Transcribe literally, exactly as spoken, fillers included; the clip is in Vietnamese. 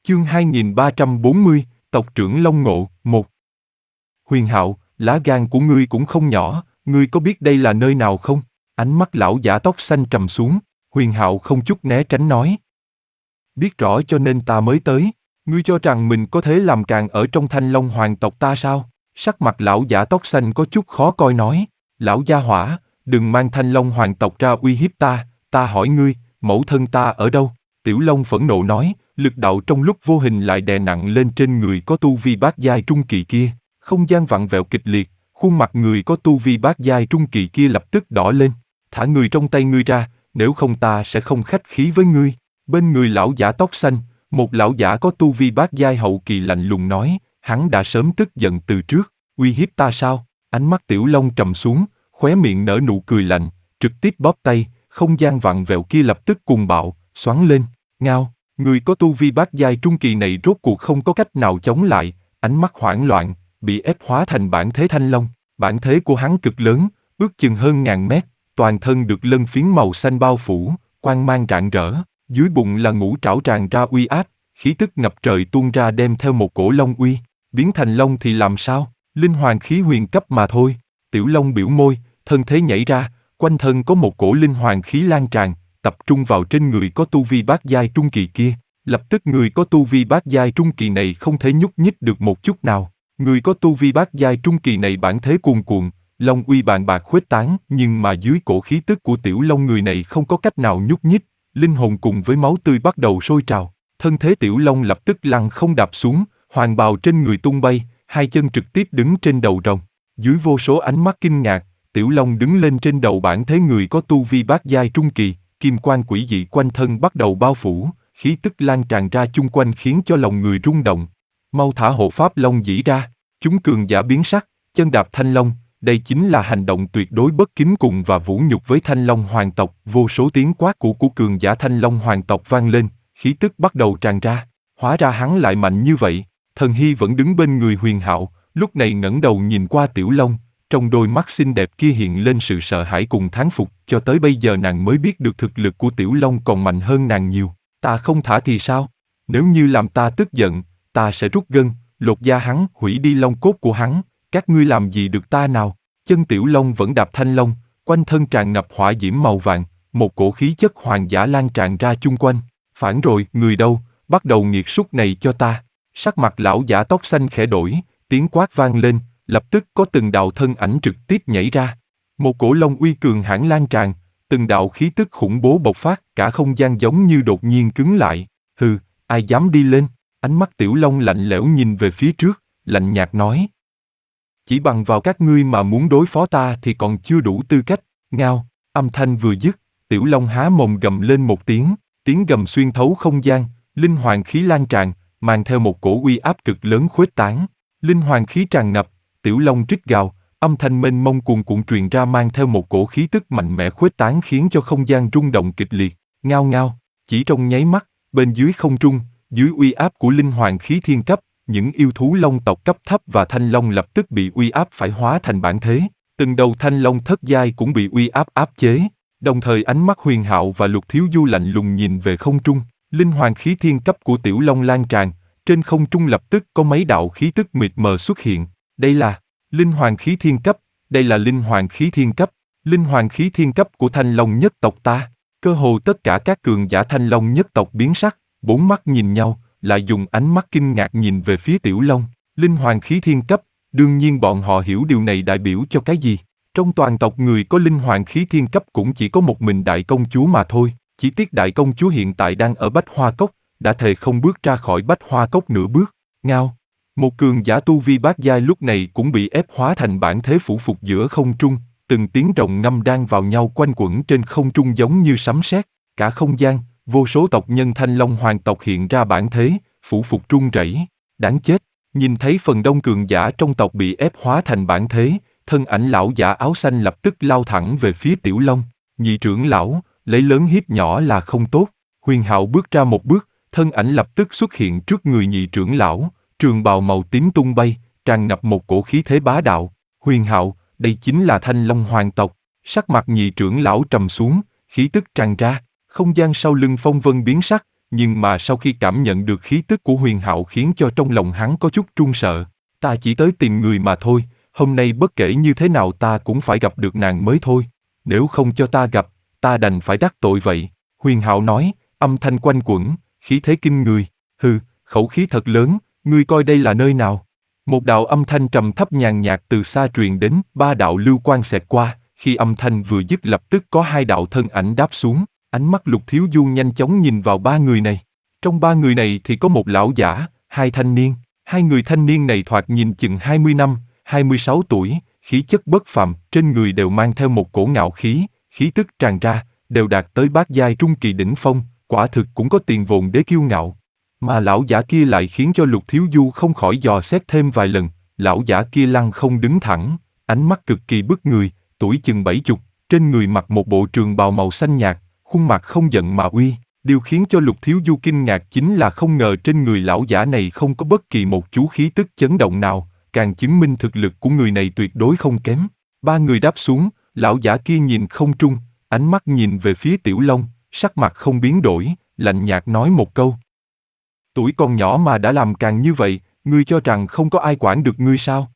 Chương hai nghìn ba trăm bốn mươi, Tộc trưởng Long Ngộ, một. Huyền Hạo, lá gan của ngươi cũng không nhỏ, ngươi có biết đây là nơi nào không? Ánh mắt lão giả tóc xanh trầm xuống, Huyền Hạo không chút né tránh nói. Biết rõ cho nên ta mới tới, ngươi cho rằng mình có thể làm càn ở trong Thanh Long hoàng tộc ta sao? Sắc mặt lão giả tóc xanh có chút khó coi nói, lão gia hỏa, đừng mang Thanh Long hoàng tộc ra uy hiếp ta, ta hỏi ngươi, mẫu thân ta ở đâu? Tiểu Long phẫn nộ nói, lực đạo trong lúc vô hình lại đè nặng lên trên người có tu vi bát giai trung kỳ kia, không gian vặn vẹo kịch liệt, khuôn mặt người có tu vi bát giai trung kỳ kia lập tức đỏ lên, thả người trong tay ngươi ra, nếu không ta sẽ không khách khí với ngươi. Bên người lão giả tóc xanh, một lão giả có tu vi bát giai hậu kỳ lạnh lùng nói, hắn đã sớm tức giận từ trước, uy hiếp ta sao? Ánh mắt Tiểu Long trầm xuống, khóe miệng nở nụ cười lạnh, trực tiếp bóp tay, không gian vặn vẹo kia lập tức cuồng bạo, xoắn lên, ngao. Người có tu vi bát giai trung kỳ này rốt cuộc không có cách nào chống lại, ánh mắt hoảng loạn, bị ép hóa thành bản thế thanh long. Bản thế của hắn cực lớn, ước chừng hơn ngàn mét, toàn thân được lân phiến màu xanh bao phủ, quang mang rạng rỡ, dưới bụng là ngũ trảo tràn ra uy áp, khí tức ngập trời tuôn ra đem theo một cổ long uy, biến thành long thì làm sao, linh hoàng khí huyền cấp mà thôi. Tiểu Long biểu môi, thân thế nhảy ra, quanh thân có một cổ linh hoàng khí lan tràn, tập trung vào trên người có tu vi bát giai trung kỳ kia, lập tức người có tu vi bát giai trung kỳ này không thể nhúc nhích được một chút nào. Người có tu vi bát giai trung kỳ này bản thế cuồn cuộn, long uy bàn bạc khuếch tán, nhưng mà dưới cổ khí tức của Tiểu Long người này không có cách nào nhúc nhích, linh hồn cùng với máu tươi bắt đầu sôi trào, thân thế Tiểu Long lập tức lăn không đạp xuống, hoàng bào trên người tung bay, hai chân trực tiếp đứng trên đầu rồng. Dưới vô số ánh mắt kinh ngạc, Tiểu Long đứng lên trên đầu bản thế người có tu vi bát giai trung kỳ, kim quang quỷ dị quanh thân bắt đầu bao phủ, khí tức lan tràn ra chung quanh khiến cho lòng người rung động. Mau thả hộ pháp long dĩ ra, chúng cường giả biến sắc, chân đạp thanh long, đây chính là hành động tuyệt đối bất kính cùng và vũ nhục với thanh long hoàng tộc. Vô số tiếng quát của của cường giả thanh long hoàng tộc vang lên, khí tức bắt đầu tràn ra. Hóa ra hắn lại mạnh như vậy. Thần Hy vẫn đứng bên người Huyền Hạo, lúc này ngẩng đầu nhìn qua Tiểu Long, trong đôi mắt xinh đẹp kia hiện lên sự sợ hãi cùng thán phục. Cho tới bây giờ nàng mới biết được thực lực của Tiểu Long còn mạnh hơn nàng nhiều. Ta không thả thì sao? Nếu như làm ta tức giận, ta sẽ rút gân, lột da hắn, hủy đi long cốt của hắn. Các ngươi làm gì được ta nào? Chân Tiểu Long vẫn đạp thanh long, quanh thân tràn ngập hỏa diễm màu vàng, một cổ khí chất hoàng giả lan tràn ra chung quanh. Phản rồi, người đâu, bắt đầu nghiệt súc này cho ta. Sắc mặt lão giả tóc xanh khẽ đổi, tiếng quát vang lên, lập tức có từng đạo thân ảnh trực tiếp nhảy ra. Một cổ long uy cường hãn lan tràn, từng đạo khí tức khủng bố bộc phát, cả không gian giống như đột nhiên cứng lại. Hừ, ai dám đi lên? Ánh mắt Tiểu Long lạnh lẽo nhìn về phía trước, lạnh nhạt nói. Chỉ bằng vào các ngươi mà muốn đối phó ta thì còn chưa đủ tư cách. Ngao, âm thanh vừa dứt, Tiểu Long há mồm gầm lên một tiếng, tiếng gầm xuyên thấu không gian, linh hoàng khí lan tràn, mang theo một cổ uy áp cực lớn khuếch tán. Linh hoàng khí tràn ngập, Tiểu Long rít gào, âm thanh mênh mông cuồn cuộn truyền ra mang theo một cổ khí tức mạnh mẽ khuếch tán khiến cho không gian rung động kịch liệt. Ngao ngao, chỉ trong nháy mắt, bên dưới không trung, dưới uy áp của linh hoàng khí thiên cấp, những yêu thú long tộc cấp thấp và thanh long lập tức bị uy áp phải hóa thành bản thế. Từng đầu thanh long thất giai cũng bị uy áp áp chế. Đồng thời ánh mắt Huyền Hạo và Lục Thiếu Du lạnh lùng nhìn về không trung. Linh hoàng khí thiên cấp của Tiểu Long lan tràn, trên không trung lập tức có mấy đạo khí tức mịt mờ xuất hiện. Đây là linh hoàng khí thiên cấp, đây là linh hoàng khí thiên cấp, linh hoàng khí thiên cấp của thanh long nhất tộc ta. Cơ hồ tất cả các cường giả thanh long nhất tộc biến sắc, bốn mắt nhìn nhau, lại dùng ánh mắt kinh ngạc nhìn về phía Tiểu Long. Linh hoàng khí thiên cấp, đương nhiên bọn họ hiểu điều này đại biểu cho cái gì. Trong toàn tộc người có linh hoàng khí thiên cấp cũng chỉ có một mình đại công chúa mà thôi. Chỉ tiếc đại công chúa hiện tại đang ở Bách Hoa Cốc, đã thề không bước ra khỏi Bách Hoa Cốc nửa bước. Ngao, một cường giả tu vi bát giai lúc này cũng bị ép hóa thành bản thế phủ phục giữa không trung. Từng tiếng rồng ngâm đan vào nhau quanh quẩn trên không trung giống như sấm sét. Cả không gian, vô số tộc nhân thanh long hoàng tộc hiện ra bản thế, phủ phục run rẩy. Đáng chết, nhìn thấy phần đông cường giả trong tộc bị ép hóa thành bản thế, thân ảnh lão giả áo xanh lập tức lao thẳng về phía Tiểu Long. Nhị trưởng lão, lấy lớn hiếp nhỏ là không tốt. Huyền Hạo bước ra một bước, thân ảnh lập tức xuất hiện trước người nhị trưởng lão, trường bào màu tím tung bay, tràn ngập một cổ khí thế bá đạo. Huyền Hạo, đây chính là thanh long hoàng tộc. Sắc mặt nhị trưởng lão trầm xuống, khí tức tràn ra, không gian sau lưng phong vân biến sắc, nhưng mà sau khi cảm nhận được khí tức của Huyền Hạo khiến cho trong lòng hắn có chút run sợ. Ta chỉ tới tìm người mà thôi, hôm nay bất kể như thế nào ta cũng phải gặp được nàng mới thôi. Nếu không cho ta gặp, ta đành phải đắc tội vậy. Huyền Hạo nói, âm thanh quanh quẩn, khí thế kinh người. Hừ, khẩu khí thật lớn, ngươi coi đây là nơi nào? Một đạo âm thanh trầm thấp nhàn nhạt từ xa truyền đến, ba đạo lưu quang xẹt qua, khi âm thanh vừa dứt lập tức có hai đạo thân ảnh đáp xuống, ánh mắt Lục Thiếu Du nhanh chóng nhìn vào ba người này. Trong ba người này thì có một lão giả, hai thanh niên, hai người thanh niên này thoạt nhìn chừng hai mươi năm, hai mươi sáu tuổi, khí chất bất phàm, trên người đều mang theo một cổ ngạo khí, khí tức tràn ra, đều đạt tới bát giai trung kỳ đỉnh phong, quả thực cũng có tiền vồn đế kiêu ngạo. Mà lão giả kia lại khiến cho Lục Thiếu Du không khỏi dò xét thêm vài lần, lão giả kia lăng không đứng thẳng, ánh mắt cực kỳ bức người, tuổi chừng bảy chục, trên người mặc một bộ trường bào màu xanh nhạt, khuôn mặt không giận mà uy. Điều khiến cho Lục Thiếu Du kinh ngạc chính là không ngờ trên người lão giả này không có bất kỳ một chú khí tức chấn động nào, càng chứng minh thực lực của người này tuyệt đối không kém. Ba người đáp xuống, lão giả kia nhìn không trung, ánh mắt nhìn về phía Tiểu Long, sắc mặt không biến đổi, lạnh nhạt nói một câu. Tuổi còn nhỏ mà đã làm càng như vậy, ngươi cho rằng không có ai quản được ngươi sao?